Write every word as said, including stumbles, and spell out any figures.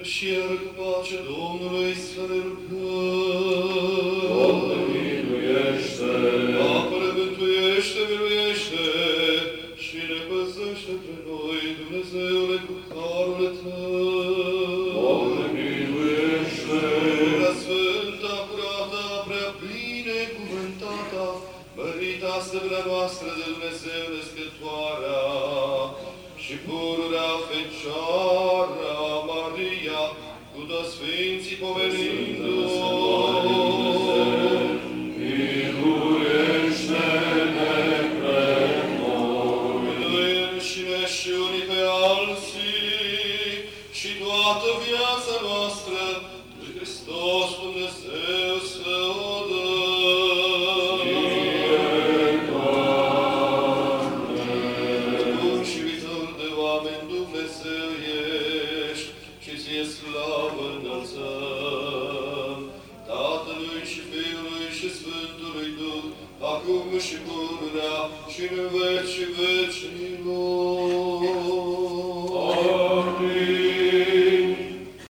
și iar cu pace Domnului să ne rugăm. Doamne, miluiește! Apără, mântuiește, miluiește și ne păzește pe noi, Dumnezeule, cu harul Tău. Doamne, miluiește! Prea sfânta, curată, prea binecuvântata, mărita stăpâna noastră de Dumnezeu Născătoarea și pururea Fecioara Maria, cu toți Sfinții pomenindu-o. Miluiește-ne pe noi! Miluim și ne și unii pe alții și toată viața noastră lui Hristos Dumnezeu să o dăm. Bun și viitor de oameni Dumnezeu ești și ție slavă înălțăm, Tatălui și Fiului și Sfântului Duh, acum și pururea și în vecii vecilor.